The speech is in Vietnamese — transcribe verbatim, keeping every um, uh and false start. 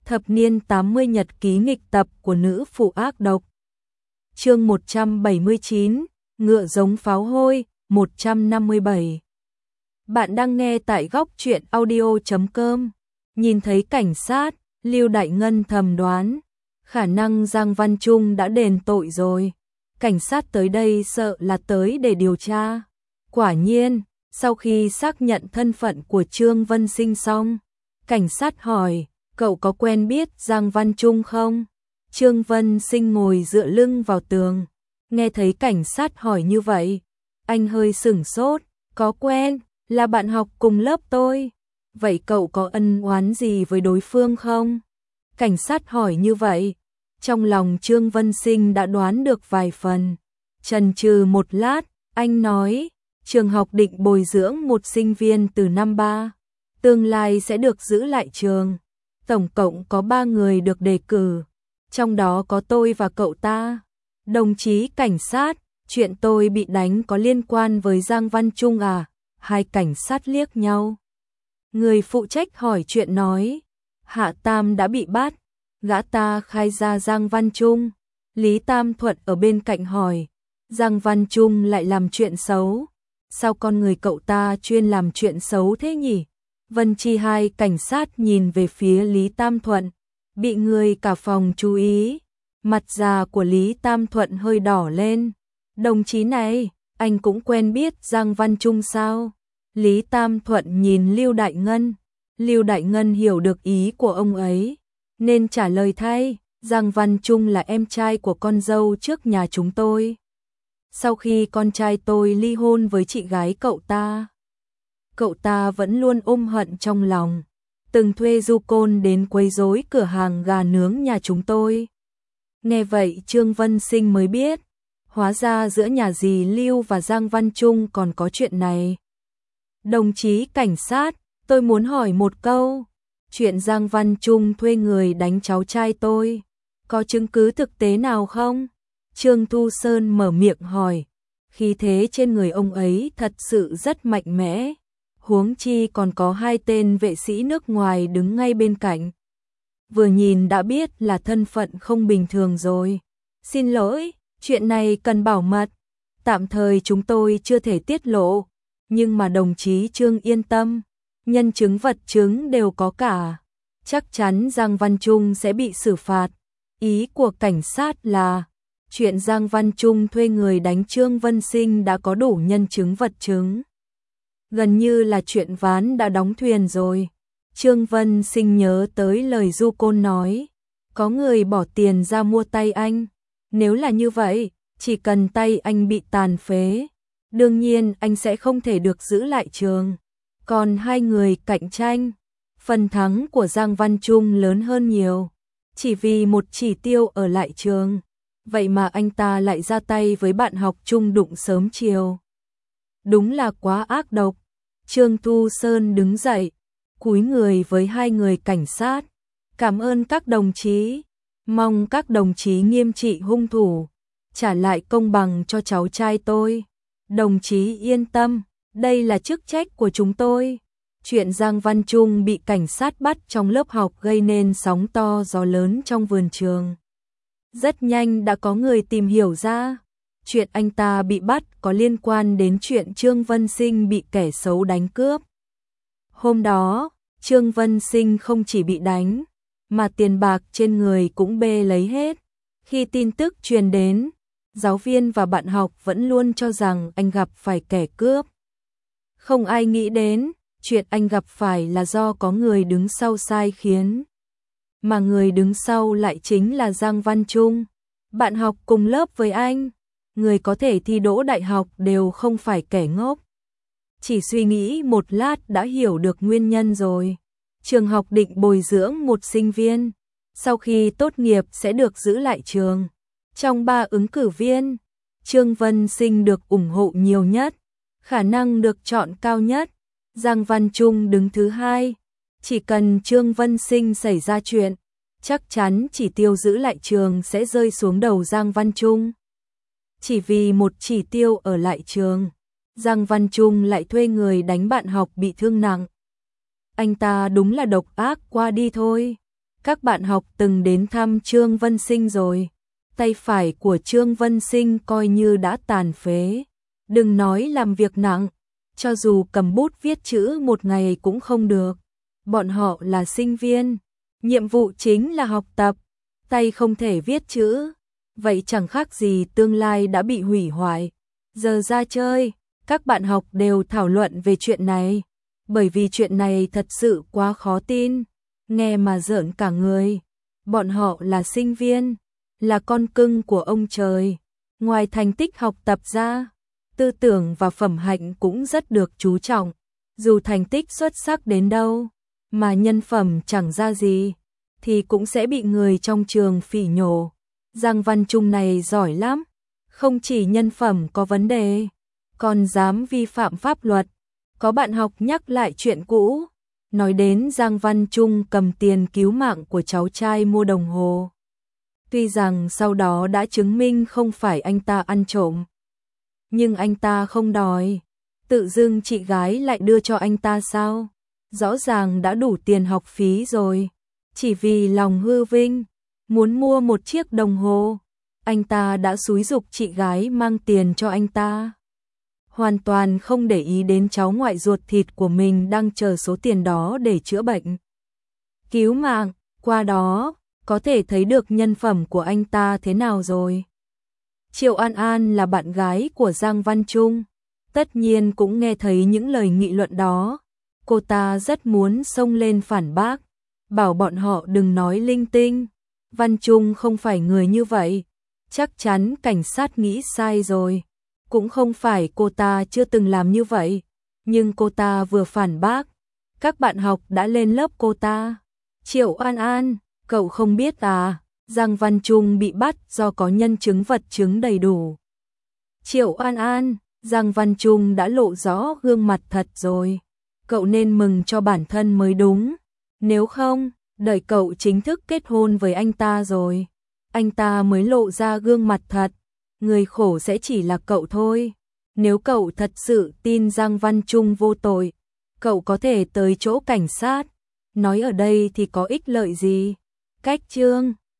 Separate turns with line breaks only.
Thập niên tám mươi nhật ký nghịch tập của nữ phụ ác độc. Chương một trăm bảy mươi chín, ngựa giống pháo hôi, một trăm năm mươi bảy. Bạn đang nghe tại góc truyện audio chấm com. Nhìn thấy cảnh sát, Lưu Đại Ngân thầm đoán, khả năng Giang Văn Trung đã đền tội rồi. Cảnh sát tới đây sợ là tới để điều tra. Quả nhiên, sau khi xác nhận thân phận của Trương Vân Sinh xong, cảnh sát hỏi, cậu có quen biết Giang Văn Trung không? Trương Vân Sinh ngồi dựa lưng vào tường, nghe thấy cảnh sát hỏi như vậy, anh hơi sửng sốt, có quen, là bạn học cùng lớp tôi. Vậy cậu có ân oán gì với đối phương không? Cảnh sát hỏi như vậy, trong lòng Trương Vân Sinh đã đoán được vài phần. Chần chừ một lát, anh nói, trường học định bồi dưỡng một sinh viên từ năm ba, tương lai sẽ được giữ lại trường. Tổng cộng có ba người được đề cử, trong đó có tôi và cậu ta. Đồng chí cảnh sát, chuyện tôi bị đánh có liên quan với Giang Văn Trung à? Hai cảnh sát liếc nhau. Người phụ trách hỏi chuyện nói, Hạ Tam đã bị bắt, gã ta khai ra Giang Văn Trung. Lý Tam Thuận ở bên cạnh hỏi, Giang Văn Trung lại làm chuyện xấu, sao con người cậu ta chuyên làm chuyện xấu thế nhỉ? Vân Chi hai cảnh sát nhìn về phía Lý Tam Thuận, bị người cả phòng chú ý. Mặt già của Lý Tam Thuận hơi đỏ lên. Đồng chí này, anh cũng quen biết Giang Văn Trung sao? Lý Tam Thuận nhìn Lưu Đại Ngân. Lưu Đại Ngân hiểu được ý của ông ấy, nên trả lời thay, Giang Văn Trung là em trai của con dâu trước nhà chúng tôi. Sau khi con trai tôi ly hôn với chị gái cậu ta, cậu ta vẫn luôn ôm hận trong lòng, từng thuê du côn đến quấy rối cửa hàng gà nướng nhà chúng tôi. Nghe vậy Trương Vân Sinh mới biết, hóa ra giữa nhà dì Lưu và Giang Văn Trung còn có chuyện này. Đồng chí cảnh sát, tôi muốn hỏi một câu, chuyện Giang Văn Trung thuê người đánh cháu trai tôi, có chứng cứ thực tế nào không? Trương Thu Sơn mở miệng hỏi, khí thế trên người ông ấy thật sự rất mạnh mẽ. Huống chi còn có hai tên vệ sĩ nước ngoài đứng ngay bên cạnh. Vừa nhìn đã biết là thân phận không bình thường rồi. Xin lỗi, chuyện này cần bảo mật. Tạm thời chúng tôi chưa thể tiết lộ. Nhưng mà đồng chí Trương yên tâm. Nhân chứng vật chứng đều có cả. Chắc chắn Giang Văn Trung sẽ bị xử phạt. Ý của cảnh sát là, chuyện Giang Văn Trung thuê người đánh Trương Vân Sinh đã có đủ nhân chứng vật chứng. Gần như là chuyện ván đã đóng thuyền rồi. Trương Vân Sinh nhớ tới lời du côn nói, có người bỏ tiền ra mua tay anh. Nếu là như vậy, chỉ cần tay anh bị tàn phế, đương nhiên anh sẽ không thể được giữ lại trường. Còn hai người cạnh tranh, phần thắng của Giang Văn Trung lớn hơn nhiều. Chỉ vì một chỉ tiêu ở lại trường, vậy mà anh ta lại ra tay với bạn học chung đụng sớm chiều. Đúng là quá ác độc. Trương Thu Sơn đứng dậy, cúi người với hai người cảnh sát. Cảm ơn các đồng chí, mong các đồng chí nghiêm trị hung thủ, trả lại công bằng cho cháu trai tôi. Đồng chí yên tâm, đây là chức trách của chúng tôi. Chuyện Giang Văn Trung bị cảnh sát bắt trong lớp học gây nên sóng to gió lớn trong vườn trường. Rất nhanh đã có người tìm hiểu ra, chuyện anh ta bị bắt có liên quan đến chuyện Trương Vân Sinh bị kẻ xấu đánh cướp. Hôm đó, Trương Vân Sinh không chỉ bị đánh, mà tiền bạc trên người cũng bê lấy hết. Khi tin tức truyền đến, giáo viên và bạn học vẫn luôn cho rằng anh gặp phải kẻ cướp. Không ai nghĩ đến, chuyện anh gặp phải là do có người đứng sau sai khiến. Mà người đứng sau lại chính là Giang Văn Trung, bạn học cùng lớp với anh. Người có thể thi đỗ đại học đều không phải kẻ ngốc. Chỉ suy nghĩ một lát đã hiểu được nguyên nhân rồi. Trường học định bồi dưỡng một sinh viên, sau khi tốt nghiệp sẽ được giữ lại trường. Trong ba ứng cử viên, Trương Vân Sinh được ủng hộ nhiều nhất, khả năng được chọn cao nhất. Giang Văn Trung đứng thứ hai. Chỉ cần Trương Vân Sinh xảy ra chuyện, chắc chắn chỉ tiêu giữ lại trường sẽ rơi xuống đầu Giang Văn Trung. Chỉ vì một chỉ tiêu ở lại trường, Giang Văn Trung lại thuê người đánh bạn học bị thương nặng. Anh ta đúng là độc ác qua đi thôi. các bạn học từng đến thăm Trương Vân Sinh rồi. Tay phải của Trương Vân Sinh coi như đã tàn phế. Đừng nói làm việc nặng, cho dù cầm bút viết chữ một ngày cũng không được. Bọn họ là sinh viên, nhiệm vụ chính là học tập, tay không thể viết chữ, vậy chẳng khác gì tương lai đã bị hủy hoại. Giờ ra chơi, các bạn học đều thảo luận về chuyện này, bởi vì chuyện này thật sự quá khó tin, nghe mà rợn cả người. Bọn họ là sinh viên, là con cưng của ông trời, ngoài thành tích học tập ra, tư tưởng và phẩm hạnh cũng rất được chú trọng. Dù thành tích xuất sắc đến đâu, mà nhân phẩm chẳng ra gì, thì cũng sẽ bị người trong trường phỉ nhổ. Giang Văn Trung này giỏi lắm, không chỉ nhân phẩm có vấn đề, còn dám vi phạm pháp luật. Có bạn học nhắc lại chuyện cũ, nói đến Giang Văn Trung cầm tiền cứu mạng của cháu trai mua đồng hồ. Tuy rằng sau đó đã chứng minh không phải anh ta ăn trộm, nhưng anh ta không đòi. Tự dưng chị gái lại đưa cho anh ta sao? Rõ ràng đã đủ tiền học phí rồi. Chỉ vì lòng hư vinh, muốn mua một chiếc đồng hồ, anh ta đã xúi giục chị gái mang tiền cho anh ta. Hoàn toàn không để ý đến cháu ngoại ruột thịt của mình đang chờ số tiền đó để chữa bệnh, cứu mạng. Qua đó, có thể thấy được nhân phẩm của anh ta thế nào rồi. Triệu An An là bạn gái của Giang Văn Trung, tất nhiên cũng nghe thấy những lời nghị luận đó. Cô ta rất muốn xông lên phản bác, bảo bọn họ đừng nói linh tinh. Văn Trung không phải người như vậy, chắc chắn cảnh sát nghĩ sai rồi. Cũng không phải cô ta chưa từng làm như vậy, nhưng cô ta vừa phản bác, các bạn học đã lên lớp cô ta. Triệu An An, cậu không biết à, Giang Văn Trung bị bắt do có nhân chứng vật chứng đầy đủ. Triệu An An, Giang Văn Trung đã lộ rõ gương mặt thật rồi. Cậu nên mừng cho bản thân mới đúng. Nếu không, đợi cậu chính thức kết hôn với anh ta rồi, anh ta mới lộ ra gương mặt thật. Người khổ sẽ chỉ là cậu thôi. Nếu cậu thật sự tin Giang Văn Trung vô tội, cậu có thể tới chỗ cảnh sát. Nói ở đây thì có ích lợi gì? Cách chương